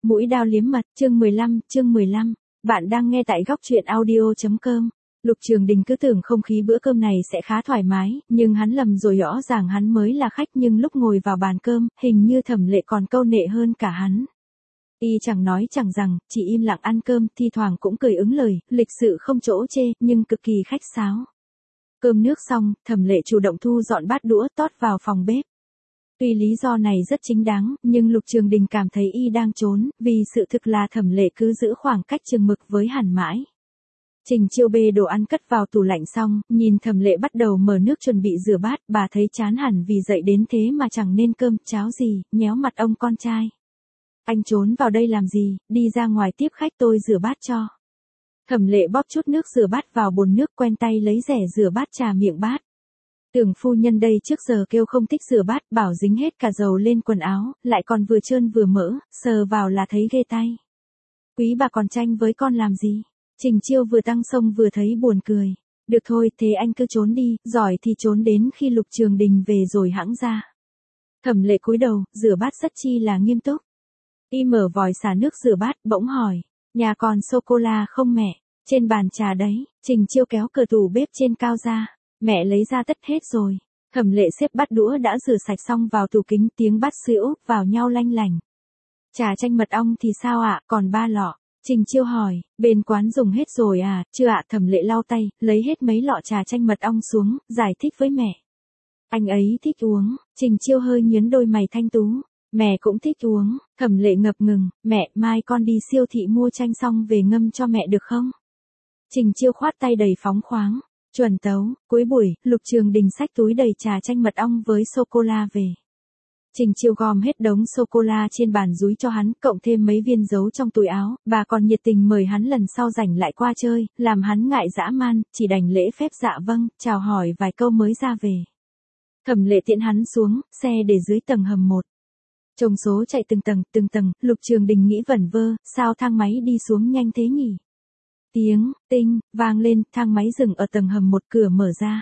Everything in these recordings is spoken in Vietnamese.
Mũi dao liếm mật, chương 15, bạn đang nghe tại góc truyện audio.com. Lục Trường Đình cứ tưởng không khí bữa cơm này sẽ khá thoải mái, nhưng hắn lầm rồi, rõ ràng hắn mới là khách, nhưng lúc ngồi vào bàn cơm, hình như Thẩm Lệ còn câu nệ hơn cả hắn. Y chẳng nói chẳng rằng, chỉ im lặng ăn cơm, thi thoảng cũng cười ứng lời, lịch sự không chỗ chê, nhưng cực kỳ khách sáo. Cơm nước xong, Thẩm Lệ chủ động thu dọn bát đũa tót vào phòng bếp. Tuy lý do này rất chính đáng, nhưng Lục Trường Đình cảm thấy y đang trốn, vì sự thực là Thẩm Lệ cứ giữ khoảng cách chừng mực với hắn mãi. Trình Chiêu bê đồ ăn cất vào tủ lạnh xong, nhìn Thẩm Lệ bắt đầu mở nước chuẩn bị rửa bát, bà thấy chán hẳn vì dậy đến thế mà chẳng nên cơm cháo gì, nhéo mặt ông con trai. Anh trốn vào đây làm gì, đi ra ngoài tiếp khách, tôi rửa bát cho. Thẩm Lệ bóp chút nước rửa bát vào bồn nước, quen tay lấy rẻ rửa bát trà miệng bát. Tưởng phu nhân đây trước giờ kêu không thích rửa bát, bảo dính hết cả dầu lên quần áo, lại còn vừa trơn vừa mỡ, sờ vào là thấy ghê tay. Quý bà còn tranh với con làm gì? Trình Chiêu vừa tăng sông vừa thấy buồn cười. Được thôi, thế anh cứ trốn đi, giỏi thì trốn đến khi Lục Trường Đình về rồi hẵng ra. Thẩm Lệ cúi đầu, rửa bát rất chi là nghiêm túc. Y mở vòi xả nước rửa bát, bỗng hỏi, nhà còn sô-cô-la không mẹ? Trên bàn trà đấy. Trình Chiêu kéo cửa tủ bếp trên cao ra. Mẹ lấy ra tất hết rồi. Thẩm Lệ xếp bát đũa đã rửa sạch xong vào tủ kính, tiếng bát sữa úp vào nhau lanh lành. Trà chanh mật ong thì sao ạ, còn 3 lọ. Trình Chiêu hỏi, bên quán dùng hết rồi à? Chưa ạ. Thẩm Lệ lau tay, lấy hết mấy lọ trà chanh mật ong xuống, giải thích với mẹ. Anh ấy thích uống. Trình Chiêu hơi nhướng đôi mày thanh tú. Mẹ cũng thích uống. Thẩm Lệ ngập ngừng, mẹ, mai con đi siêu thị mua chanh xong về ngâm cho mẹ được không? Trình Chiêu khoát tay đầy phóng khoáng. Chuẩn tấu. Cuối buổi, Lục Trường Đình xách túi đầy trà chanh mật ong với sô-cô-la về. Trình Chiêu gom hết đống sô-cô-la trên bàn dúi cho hắn, cộng thêm mấy viên giấu trong túi áo, bà còn nhiệt tình mời hắn lần sau rảnh lại qua chơi, làm hắn ngại dã man, chỉ đành lễ phép dạ vâng, chào hỏi vài câu mới ra về. Thẩm Lệ tiễn hắn xuống, xe để dưới tầng hầm 1. Trông số chạy từng tầng, Lục Trường Đình nghĩ vẩn vơ, sao thang máy đi xuống nhanh thế nhỉ? Tiếng, tinh, vang lên, thang máy dừng ở tầng hầm 1, cửa mở ra.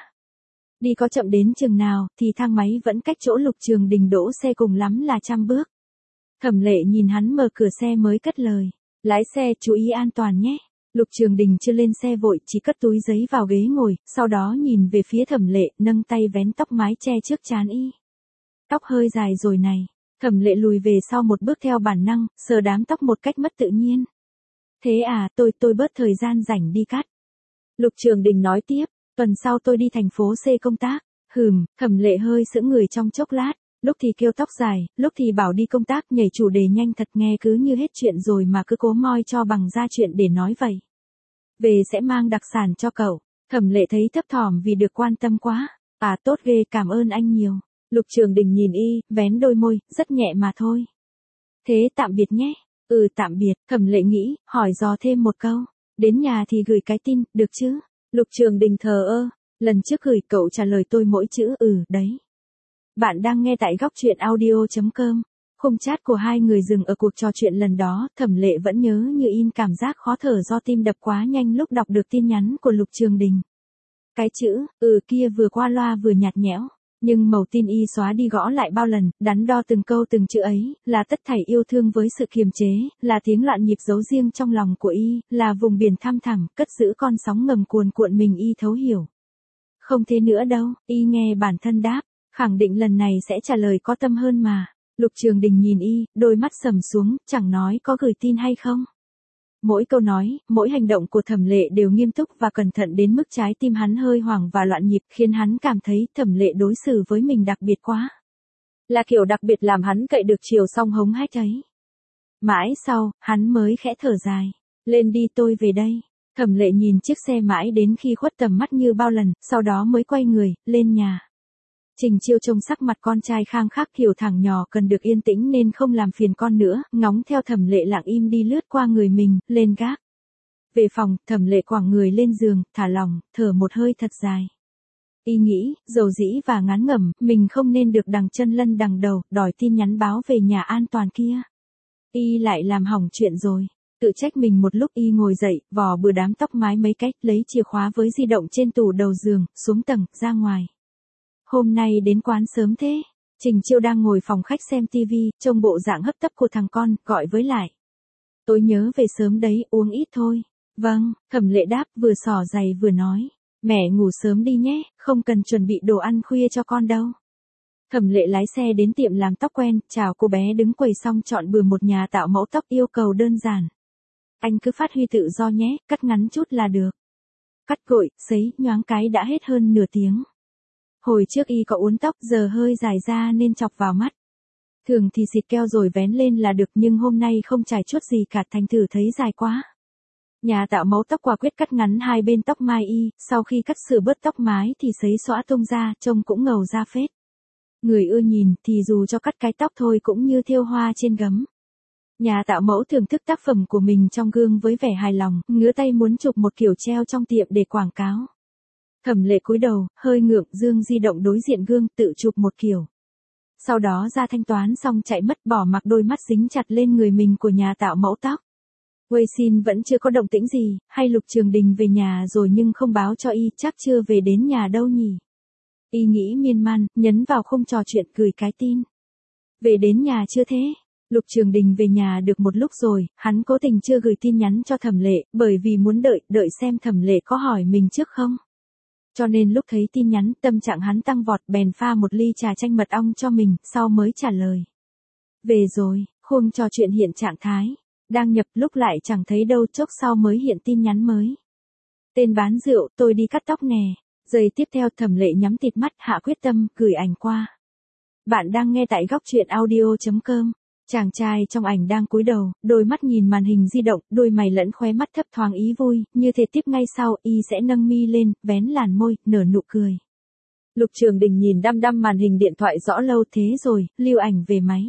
Đi có chậm đến chừng nào, thì thang máy vẫn cách chỗ Lục Trường Đình đỗ xe cùng lắm là 100 bước. Thẩm Lệ nhìn hắn mở cửa xe mới cất lời. Lái xe chú ý an toàn nhé. Lục Trường Đình chưa lên xe vội, chỉ cất túi giấy vào ghế ngồi, sau đó nhìn về phía Thẩm Lệ, nâng tay vén tóc mái che trước trán y. Tóc hơi dài rồi này. Thẩm Lệ lùi về sau một bước theo bản năng, sờ đám tóc một cách mất tự nhiên. Thế à, tôi bớt thời gian rảnh đi cắt. Lục Trường Đình nói tiếp, tuần sau tôi đi thành phố C công tác. Thẩm Lệ hơi sững người trong chốc lát, lúc thì kêu tóc dài, lúc thì bảo đi công tác, nhảy chủ đề nhanh thật, nghe cứ như hết chuyện rồi mà cứ cố moi cho bằng ra chuyện để nói vậy. Về sẽ mang đặc sản cho cậu. Thẩm Lệ thấy thấp thỏm vì được quan tâm quá. À tốt ghê, cảm ơn anh nhiều. Lục Trường Đình nhìn y, vén đôi môi, rất nhẹ mà thôi. Thế tạm biệt nhé. Tạm biệt. Thẩm Lệ nghĩ, hỏi dò thêm một câu. Đến nhà thì gửi cái tin, được chứ? Lục Trường Đình thờ ơ. Lần trước gửi cậu trả lời tôi mỗi chữ đấy. Bạn đang nghe tại góc truyện audio.com. Khung chat của hai người dừng ở cuộc trò chuyện lần đó, Thẩm Lệ vẫn nhớ như in cảm giác khó thở do tim đập quá nhanh lúc đọc được tin nhắn của Lục Trường Đình. Cái chữ, kia vừa qua loa vừa nhạt nhẽo. Nhưng màu tin y xóa đi gõ lại bao lần, đắn đo từng câu từng chữ ấy, là tất thảy yêu thương với sự kiềm chế, là tiếng loạn nhịp giấu riêng trong lòng của y, là vùng biển thăm thẳm, cất giữ con sóng ngầm cuồn cuộn mình y thấu hiểu. Không thế nữa đâu, y nghe bản thân đáp, khẳng định lần này sẽ trả lời có tâm hơn mà. Lục Trường Đình nhìn y, đôi mắt sầm xuống, chẳng nói có gửi tin hay không. Mỗi câu nói, mỗi hành động của Thẩm Lệ đều nghiêm túc và cẩn thận đến mức trái tim hắn hơi hoảng và loạn nhịp, khiến hắn cảm thấy Thẩm Lệ đối xử với mình đặc biệt quá. Là kiểu đặc biệt làm hắn cậy được chiều song hống hách ấy. Mãi sau, hắn mới khẽ thở dài. Lên đi, tôi về đây. Thẩm Lệ nhìn chiếc xe mãi đến khi khuất tầm mắt như bao lần, sau đó mới quay người, lên nhà. Trình Chiêu trông sắc mặt con trai khang khắc, hiểu thằng nhỏ cần được yên tĩnh nên không làm phiền con nữa, ngóng theo Thẩm Lệ lặng im đi lướt qua người mình, lên gác. Về phòng, Thẩm Lệ quẳng người lên giường, thả lỏng, thở một hơi thật dài. Y nghĩ, dầu dĩ và ngán ngẩm, mình không nên được đằng chân lân đằng đầu, đòi tin nhắn báo về nhà an toàn kia. Y lại làm hỏng chuyện rồi. Tự trách mình một lúc, y ngồi dậy, vò bừa đám tóc mái mấy cách, lấy chìa khóa với di động trên tủ đầu giường, xuống tầng, ra ngoài. Hôm nay đến quán sớm thế. Trình Chiêu đang ngồi phòng khách xem tivi, trông bộ dạng hấp tấp của thằng con, gọi với lại. Tôi nhớ về sớm đấy, uống ít thôi. Vâng, Thẩm Lệ đáp vừa xỏ giày vừa nói. Mẹ ngủ sớm đi nhé, không cần chuẩn bị đồ ăn khuya cho con đâu. Thẩm Lệ lái xe đến tiệm làm tóc quen, chào cô bé đứng quầy xong chọn bừa một nhà tạo mẫu tóc yêu cầu đơn giản. Anh cứ phát huy tự do nhé, cắt ngắn chút là được. Cắt gội, sấy, nhoáng cái đã hết hơn nửa tiếng. Hồi trước y có uốn tóc giờ hơi dài ra nên chọc vào mắt. Thường thì xịt keo rồi vén lên là được nhưng hôm nay không chải chút gì cả thành thử thấy dài quá. Nhà tạo mẫu tóc quả quyết cắt ngắn hai bên tóc mai y, sau khi cắt sửa bớt tóc mái thì sấy xõa tung ra, trông cũng ngầu ra phết. Người ưa nhìn thì dù cho cắt cái tóc thôi cũng như thêu hoa trên gấm. Nhà tạo mẫu thưởng thức tác phẩm của mình trong gương với vẻ hài lòng, ngứa tay muốn chụp một kiểu treo trong tiệm để quảng cáo. Thẩm Lệ cúi đầu, hơi ngượng dương di động đối diện gương tự chụp một kiểu. Sau đó ra thanh toán xong chạy mất bỏ mặc đôi mắt dính chặt lên người mình của nhà tạo mẫu tóc. Weixin vẫn chưa có động tĩnh gì, hay Lục Trường Đình về nhà rồi nhưng không báo cho y, chắc chưa về đến nhà đâu nhỉ. Y nghĩ miên man, nhấn vào khung trò chuyện gửi cái tin. Về đến nhà chưa thế? Lục Trường Đình về nhà được một lúc rồi, hắn cố tình chưa gửi tin nhắn cho Thẩm Lệ, bởi vì muốn đợi xem Thẩm Lệ có hỏi mình trước không. Cho nên lúc thấy tin nhắn, tâm trạng hắn tăng vọt bèn pha một ly trà chanh mật ong cho mình, sau mới trả lời. Về rồi, khung trò chuyện hiện trạng thái. Đang nhập lúc lại chẳng thấy đâu chốc sau mới hiện tin nhắn mới. Tên bán rượu, tôi đi cắt tóc nè. Giây tiếp theo Thẩm Lệ nhắm tịt mắt hạ quyết tâm, gửi ảnh qua. Bạn đang nghe tại góc truyện audio.com. Chàng trai trong ảnh đang cúi đầu, đôi mắt nhìn màn hình di động, đôi mày lẫn khóe mắt thấp thoáng ý vui, như thể tiếp ngay sau, y sẽ nâng mi lên, vén làn môi, nở nụ cười. Lục Trường Đình nhìn đăm đăm màn hình điện thoại rõ lâu thế rồi, lưu ảnh về máy.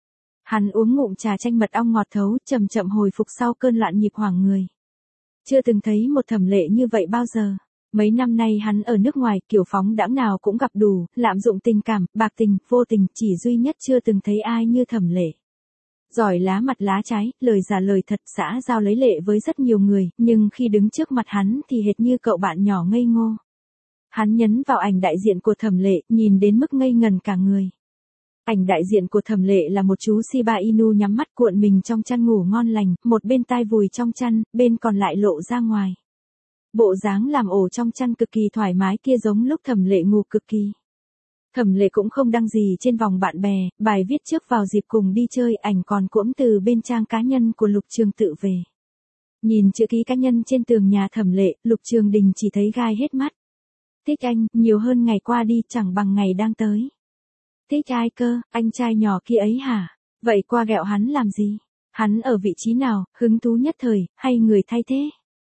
Hắn uống ngụm trà chanh mật ong ngọt thấu, chậm chậm hồi phục sau cơn loạn nhịp hoảng người. Chưa từng thấy một Thẩm Lệ như vậy bao giờ. Mấy năm nay hắn ở nước ngoài, kiểu phóng đãng nào cũng gặp đủ, lạm dụng tình cảm, bạc tình, vô tình, chỉ duy nhất chưa từng thấy ai như Thẩm Lệ. Giỏi lá mặt lá trái, lời giả lời thật, xã giao lấy lệ với rất nhiều người, nhưng khi đứng trước mặt hắn thì hệt như cậu bạn nhỏ ngây ngô. Hắn nhấn vào ảnh đại diện của Thẩm Lệ, nhìn đến mức ngây ngần cả người. Ảnh đại diện của Thẩm Lệ là một chú Shiba Inu nhắm mắt cuộn mình trong chăn ngủ ngon lành, một bên tai vùi trong chăn, bên còn lại lộ ra ngoài. Bộ dáng làm ổ trong chăn cực kỳ thoải mái kia giống lúc Thẩm Lệ ngủ cực kỳ. Thẩm Lệ cũng không đăng gì trên vòng bạn bè, bài viết trước vào dịp cùng đi chơi, ảnh còn cuỗm từ bên trang cá nhân của Lục Trường tự về. Nhìn chữ ký cá nhân trên tường nhà Thẩm Lệ, Lục Trường Đình chỉ thấy gai hết mắt. Thích anh, nhiều hơn ngày qua đi chẳng bằng ngày đang tới. Thích ai cơ, anh trai nhỏ kia ấy hả? Vậy qua ghẹo hắn làm gì? Hắn ở vị trí nào, hứng thú nhất thời, hay người thay thế?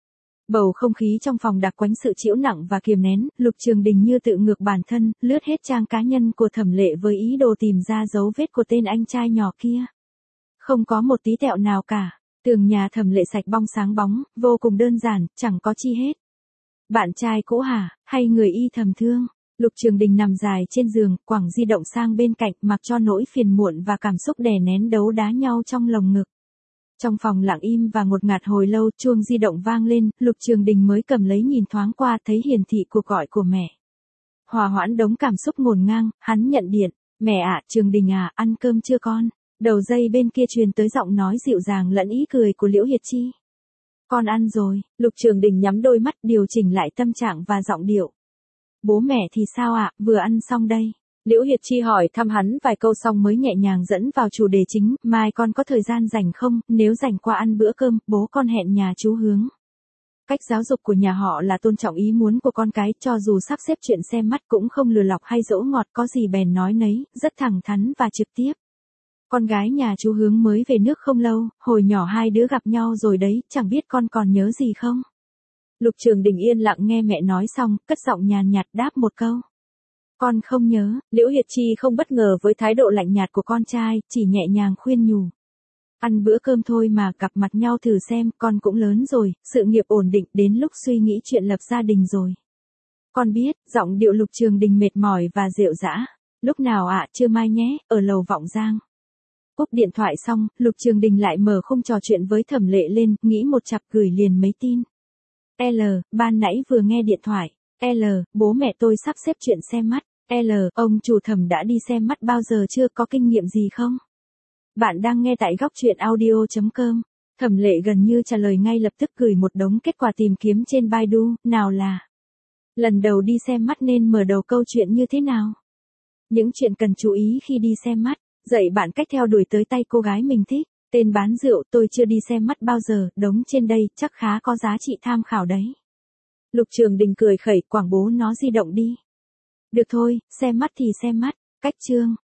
Bầu không khí trong phòng đặc quánh sự trĩu nặng và kiềm nén, Lục Trường Đình như tự ngược bản thân, lướt hết trang cá nhân của Thẩm Lệ với ý đồ tìm ra dấu vết của tên anh trai nhỏ kia. Không có một tí tẹo nào cả, tường nhà Thẩm Lệ sạch bong sáng bóng, vô cùng đơn giản, chẳng có chi hết. Bạn trai cũ hả, hay người y thầm thương? Lục Trường Đình nằm dài trên giường, quẳng di động sang bên cạnh, mặc cho nỗi phiền muộn và cảm xúc đè nén đấu đá nhau trong lồng ngực. Trong phòng lặng im và ngột ngạt hồi lâu, chuông di động vang lên, Lục Trường Đình mới cầm lấy nhìn thoáng qua, thấy hiển thị cuộc gọi của mẹ. Hòa hoãn đống cảm xúc ngổn ngang, hắn nhận điện. Mẹ ạ, Trường Đình à, ăn cơm chưa con? Đầu dây bên kia truyền tới giọng nói dịu dàng lẫn ý cười của Liễu Hiệt Chi. Con ăn rồi. Lục Trường Đình nhắm đôi mắt, điều chỉnh lại tâm trạng và giọng điệu. Bố mẹ thì sao ạ, vừa ăn xong đây. Liễu Hiệt Chi hỏi thăm hắn vài câu xong mới nhẹ nhàng dẫn vào chủ đề chính, mai con có thời gian rảnh không, nếu rảnh qua ăn bữa cơm, bố con hẹn nhà chú Hướng. Cách giáo dục của nhà họ là tôn trọng ý muốn của con cái, cho dù sắp xếp chuyện xem mắt cũng không lừa lọc hay dỗ ngọt, có gì bèn nói nấy, rất thẳng thắn và trực tiếp. Con gái nhà chú Hướng mới về nước không lâu, hồi nhỏ hai đứa gặp nhau rồi đấy, chẳng biết con còn nhớ gì không? Lục Trường Đình yên lặng nghe mẹ nói xong, cất giọng nhàn nhạt đáp một câu. Con không nhớ. Liễu Hiệt Chi không bất ngờ với thái độ lạnh nhạt của con trai, chỉ nhẹ nhàng khuyên nhủ. Ăn bữa cơm thôi mà, gặp mặt nhau thử xem, con cũng lớn rồi, sự nghiệp ổn định, đến lúc suy nghĩ chuyện lập gia đình rồi. Con biết, giọng điệu Lục Trường Đình mệt mỏi và rệu rã. Lúc nào ạ, trưa mai nhé, ở lầu Vọng Giang. Cúp điện thoại xong, Lục Trường Đình lại mở khung trò chuyện với Thẩm Lệ lên, nghĩ một chặp gửi liền mấy tin. L, ban nãy vừa nghe điện thoại. L, bố mẹ tôi sắp xếp chuyện xem mắt. L, ông chủ Thẩm đã đi xem mắt bao giờ chưa, có kinh nghiệm gì không? Bạn đang nghe tại góc truyện audio.com. Thẩm Lệ gần như trả lời ngay lập tức, gửi một đống kết quả tìm kiếm trên Baidu, nào là lần đầu đi xem mắt nên mở đầu câu chuyện như thế nào. Những chuyện cần chú ý khi đi xem mắt, dạy bạn cách theo đuổi tới tay cô gái mình thích, tên bán rượu, tôi chưa đi xem mắt bao giờ, đống trên đây chắc khá có giá trị tham khảo đấy. Lục Trường Đình cười khẩy, quảng bố nó di động đi. Được thôi, xem mắt thì xem mắt, cách chương.